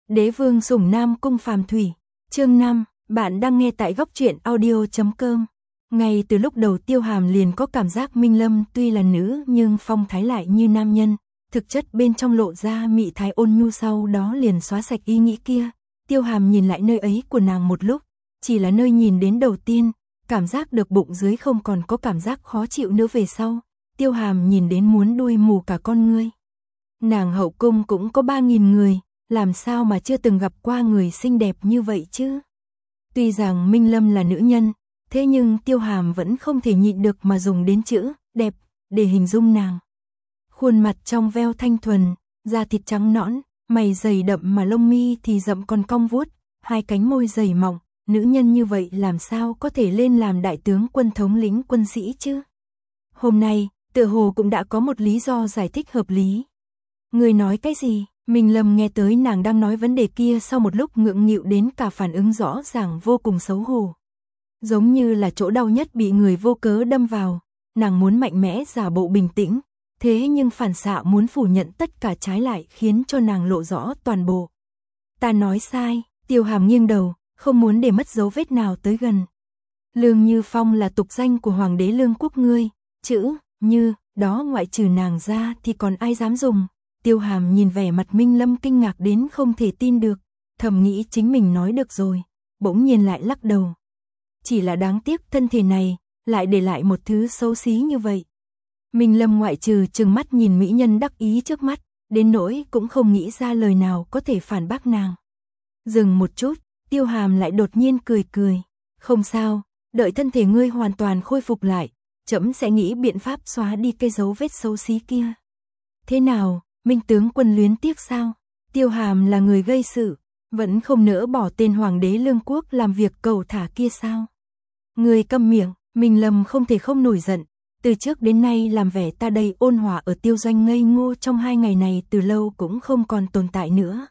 Đế vương sủng Nam Cung Phàm Thủy, chương 5, bạn đang nghe tại góc truyện audio.com. Ngay từ lúc đầu Tiêu Hàm liền có cảm giác Minh Lâm tuy là nữ nhưng phong thái lại như nam nhân, thực chất bên trong lộ ra mị thái ôn nhu, sau đó liền xóa sạch ý nghĩ kia. Tiêu Hàm nhìn lại nơi ấy của nàng một lúc, chỉ là nơi nhìn đến đầu tiên, cảm giác được bụng dưới không còn có cảm giác khó chịu nữa, về sau, Tiêu Hàm nhìn đến muốn đuôi mù cả con ngươi. Nàng hậu cung cũng có 3.000 người, làm sao mà chưa từng gặp qua người xinh đẹp như vậy chứ? Tuy rằng Minh Lâm là nữ nhân, thế nhưng Tiêu Hàm vẫn không thể nhịn được mà dùng đến chữ đẹp để hình dung nàng. Khuôn mặt trong veo thanh thuần, da thịt trắng nõn, mày dày đậm mà lông mi thì rậm còn cong vuốt, hai cánh môi dày mỏng, nữ nhân như vậy làm sao có thể lên làm đại tướng quân, thống lĩnh quân sĩ chứ? Hôm nay, tựa hồ cũng đã có một lý do giải thích hợp lý. Người nói cái gì? Minh Lâm nghe tới nàng đang nói vấn đề kia, sau một lúc ngượng nghịu đến cả phản ứng rõ ràng vô cùng xấu hổ. Giống như là chỗ đau nhất bị người vô cớ đâm vào, nàng muốn mạnh mẽ giả bộ bình tĩnh, thế nhưng phản xạ muốn phủ nhận tất cả trái lại khiến cho nàng lộ rõ toàn bộ. Ta nói sai. Tiêu Hàm nghiêng đầu, không muốn để mất dấu vết nào tới gần. Lương Như Phong là tục danh của Hoàng đế Lương quốc ngươi, chữ Như đó ngoại trừ nàng ra thì còn ai dám dùng. Tiêu Hàm nhìn vẻ mặt Minh Lâm kinh ngạc đến không thể tin được, thầm nghĩ chính mình nói được rồi, bỗng nhiên lại lắc đầu. Chỉ là đáng tiếc thân thể này lại để lại một thứ xấu xí như vậy. Minh Lâm ngoại trừ trừng mắt nhìn mỹ nhân đắc ý trước mắt, đến nỗi cũng không nghĩ ra lời nào có thể phản bác nàng. Dừng một chút, Tiêu Hàm lại đột nhiên cười cười. Không sao, đợi thân thể ngươi hoàn toàn khôi phục lại, trẫm sẽ nghĩ biện pháp xóa đi cái dấu vết xấu xí kia. Thế nào, Minh tướng quân luyến tiếc sao? Tiêu Hàm là người gây sự, vẫn không nỡ bỏ tên Hoàng đế Lương quốc làm việc cẩu thả kia sao? Người câm miệng. Minh Lâm không thể không nổi giận. Từ trước đến nay làm vẻ ta đây ôn hòa ở Tiêu doanh ngây ngô trong 2 ngày này từ lâu cũng không còn tồn tại nữa.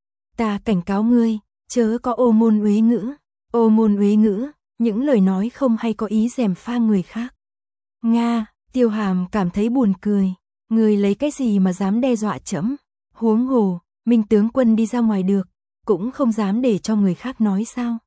Ta cảnh cáo ngươi, chớ có ô môn uế ngữ. Ô môn uế ngữ, những lời nói không hay có ý gièm pha người khác. Nga, Tiêu Hàm cảm thấy buồn cười. Người lấy cái gì mà dám đe dọa trẫm? Huống hồ, Minh tướng quân đi ra ngoài được, cũng không dám để cho người khác nói sao?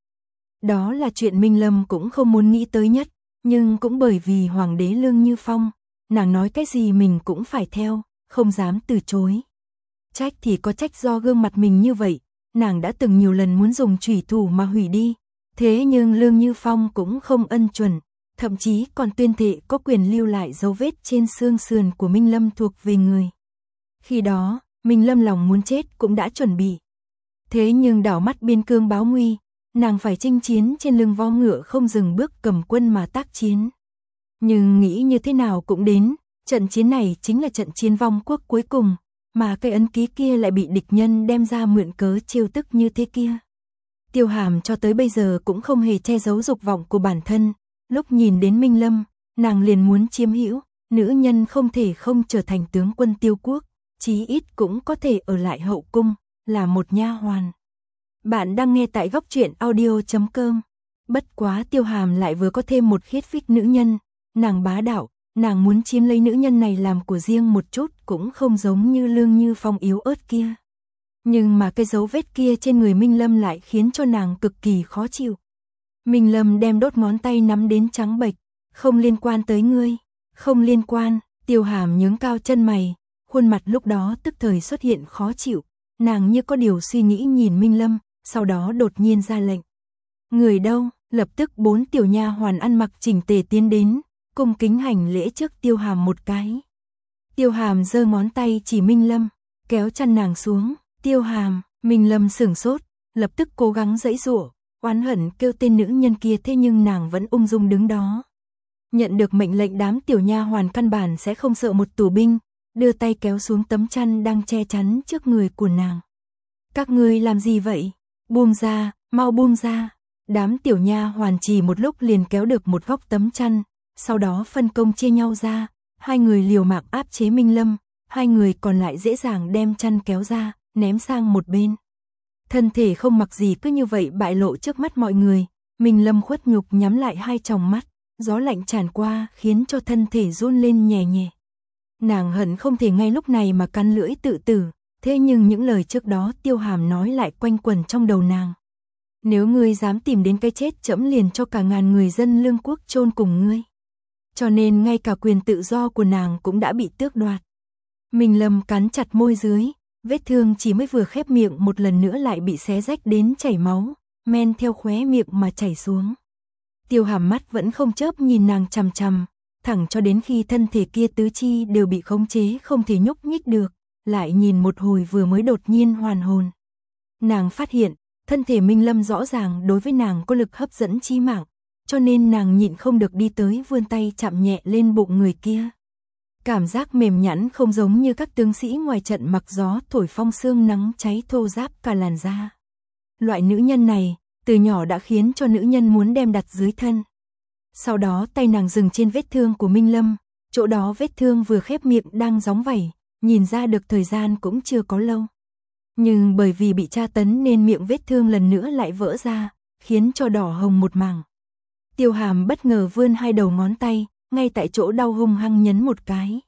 Đó là chuyện Minh Lâm cũng không muốn nghĩ tới nhất, nhưng cũng bởi vì Hoàng đế Lương Như Phong, nàng nói cái gì mình cũng phải theo, không dám từ chối. Trách thì có trách do gương mặt mình như vậy, nàng đã từng nhiều lần muốn dùng chủy thủ mà hủy đi, thế nhưng Lương Như Phong cũng không ân chuẩn, thậm chí còn tuyên thệ có quyền lưu lại dấu vết trên xương sườn của Minh Lâm thuộc về người. Khi đó, Minh Lâm lòng muốn chết cũng đã chuẩn bị. Thế nhưng đảo mắt biên cương báo nguy, nàng phải chinh chiến trên lưng vo ngựa không dừng bước cầm quân mà tác chiến. Nhưng nghĩ như thế nào cũng đến, trận chiến này chính là trận chiến vong quốc cuối cùng, mà cái ấn ký kia lại bị địch nhân đem ra mượn cớ trêu tức như thế kia. Tiêu Hàm cho tới bây giờ cũng không hề che giấu dục vọng của bản thân, lúc nhìn đến Minh Lâm, nàng liền muốn chiếm hữu, nữ nhân không thể không trở thành tướng quân Tiêu quốc, chí ít cũng có thể ở lại hậu cung, là một nha hoàn. Bạn đang nghe tại góc truyện audio.com. Bất quá Tiêu Hàm lại vừa có thêm một khiết phích nữ nhân, nàng bá đạo, nàng muốn chiếm lấy nữ nhân này làm của riêng một chút cũng không giống như Lương Như Phong yếu ớt kia. Nhưng mà cái dấu vết kia trên người Minh Lâm lại khiến cho nàng cực kỳ khó chịu. Minh Lâm đem đốt ngón tay nắm đến trắng bệch, không liên quan tới ngươi, không liên quan. Tiêu Hàm nhướng cao chân mày, khuôn mặt lúc đó tức thời xuất hiện khó chịu, nàng như có điều suy nghĩ nhìn Minh Lâm, sau đó đột nhiên ra lệnh. Người đâu? Lập tức 4 tiểu nha hoàn ăn mặc chỉnh tề tiến đến, cung kính hành lễ trước Tiêu Hàm một cái. Tiêu Hàm giơ ngón tay chỉ Minh Lâm, kéo chăn nàng xuống. Tiêu Hàm. Minh Lâm sửng sốt, lập tức cố gắng giãy giụa, oán hận kêu tên nữ nhân kia, thế nhưng nàng vẫn ung dung đứng đó. Nhận được mệnh lệnh, đám tiểu nha hoàn căn bản sẽ không sợ một tù binh, đưa tay kéo xuống tấm chăn đang che chắn trước người của nàng. Các ngươi làm gì vậy? Buông ra, mau buông ra. Đám tiểu nha hoàn chỉ một lúc liền kéo được một góc tấm chăn, sau đó phân công chia nhau ra, 2 người liều mạng áp chế Minh Lâm, 2 người còn lại dễ dàng đem chăn kéo ra, ném sang một bên. Thân thể không mặc gì cứ như vậy bại lộ trước mắt mọi người, Minh Lâm khuất nhục nhắm lại 2 tròng mắt, gió lạnh tràn qua khiến cho thân thể run lên nhẹ nhẹ. Nàng hận không thể ngay lúc này mà cắn lưỡi tự tử, thế nhưng những lời trước đó Tiêu Hàm nói lại quanh quẩn trong đầu nàng. Nếu ngươi dám tìm đến cái chết, trẫm liền cho cả ngàn người dân Lương quốc chôn cùng ngươi. Cho nên ngay cả quyền tự do của nàng cũng đã bị tước đoạt. Minh Lâm cắn chặt môi dưới, vết thương chỉ mới vừa khép miệng một lần nữa lại bị xé rách đến chảy máu, men theo khóe miệng mà chảy xuống. Tiêu Hàm mắt vẫn không chớp nhìn nàng chằm chằm, thẳng cho đến khi thân thể kia tứ chi đều bị khống chế không thể nhúc nhích được, lại nhìn một hồi vừa mới đột nhiên hoàn hồn. Nàng phát hiện, thân thể Minh Lâm rõ ràng đối với nàng có lực hấp dẫn chí mạng, cho nên nàng nhịn không được đi tới vươn tay chạm nhẹ lên bụng người kia. Cảm giác mềm nhẵn không giống như các tướng sĩ ngoài trận mặc gió thổi phong sương nắng cháy thô ráp cả làn da. Loại nữ nhân này, từ nhỏ đã khiến cho nữ nhân muốn đem đặt dưới thân. Sau đó tay nàng dừng trên vết thương của Minh Lâm, chỗ đó vết thương vừa khép miệng đang gióng vảy, nhìn ra được thời gian cũng chưa có lâu. Nhưng bởi vì bị tra tấn nên miệng vết thương lần nữa lại vỡ ra, khiến cho đỏ hồng một mảng. Tiêu Hàm bất ngờ vươn hai đầu ngón tay, ngay tại chỗ đau hung hăng nhấn một cái.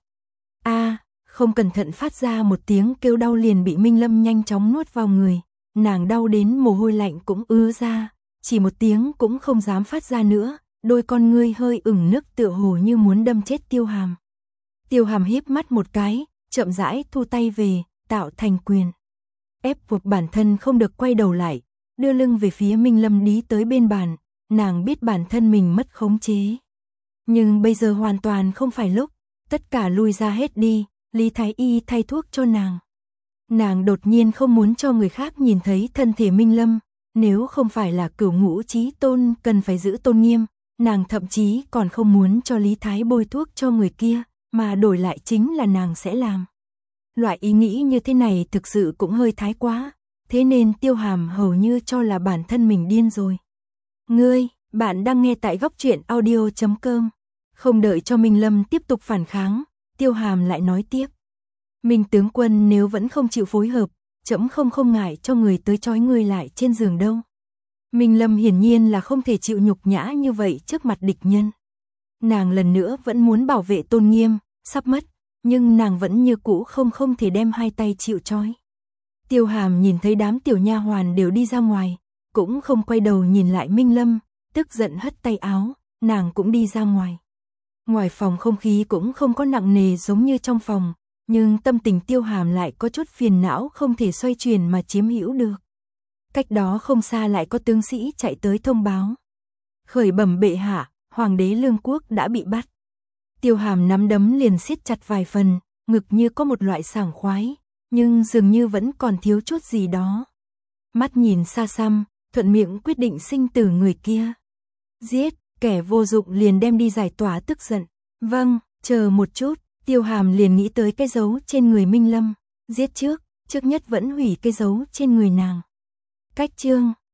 Không cẩn thận phát ra một tiếng kêu đau liền bị Minh Lâm nhanh chóng nuốt vào người. Nàng đau đến mồ hôi lạnh cũng ứa ra, chỉ một tiếng cũng không dám phát ra nữa, đôi con ngươi hơi ửng nước tựa hồ như muốn đâm chết Tiêu Hàm. Tiêu Hàm híp mắt một cái, chậm rãi thu tay về, tạo thành quyền. Ép buộc bản thân không được quay đầu lại, đưa lưng về phía Minh Lâm đi tới bên bàn, nàng biết bản thân mình mất khống chế. Nhưng bây giờ hoàn toàn không phải lúc, tất cả lui ra hết đi, Lý Thái Y thay thuốc cho nàng. Nàng đột nhiên không muốn cho người khác nhìn thấy thân thể Minh Lâm, nếu không phải là Cửu Ngũ Chí Tôn cần phải giữ tôn nghiêm, nàng thậm chí còn không muốn cho Lý Thái bôi thuốc cho người kia, mà đổi lại chính là nàng sẽ làm. Loại ý nghĩ như thế này thực sự cũng hơi thái quá, thế nên Tiêu Hàm hầu như cho là bản thân mình điên rồi. Bạn đang nghe tại Góc Truyện Audio.com. Không đợi cho Minh Lâm tiếp tục phản kháng, Tiêu Hàm lại nói tiếp. Minh tướng quân nếu vẫn không chịu phối hợp, trẫm không ngại cho người tới trói người lại trên giường đâu. Minh Lâm hiển nhiên là không thể chịu nhục nhã như vậy trước mặt địch nhân. Nàng lần nữa vẫn muốn bảo vệ tôn nghiêm, sắp mất, nhưng nàng vẫn như cũ không thể đem hai tay chịu trói. Tiêu Hàm nhìn thấy đám tiểu nha hoàn đều đi ra ngoài, cũng không quay đầu nhìn lại Minh Lâm, tức giận hất tay áo, nàng cũng đi ra ngoài. Ngoài phòng không khí cũng không có nặng nề giống như trong phòng, nhưng tâm tình Tiêu Hàm lại có chút phiền não không thể xoay chuyển mà chiếm hữu được. Cách đó không xa lại có tướng sĩ chạy tới thông báo. Khởi bẩm bệ hạ, hoàng đế Lương quốc đã bị bắt. Tiêu Hàm nắm đấm liền siết chặt vài phần, ngực như có một loại sảng khoái, nhưng dường như vẫn còn thiếu chút gì đó. Mắt nhìn xa xăm, thuận miệng quyết định sinh tử người kia. Giết, kẻ vô dụng liền đem đi giải tỏa tức giận. Vâng, chờ một chút, Tiêu Hàm liền nghĩ tới cái dấu trên người Minh Lâm. Giết trước nhất vẫn hủy cái dấu trên người nàng. Cách chương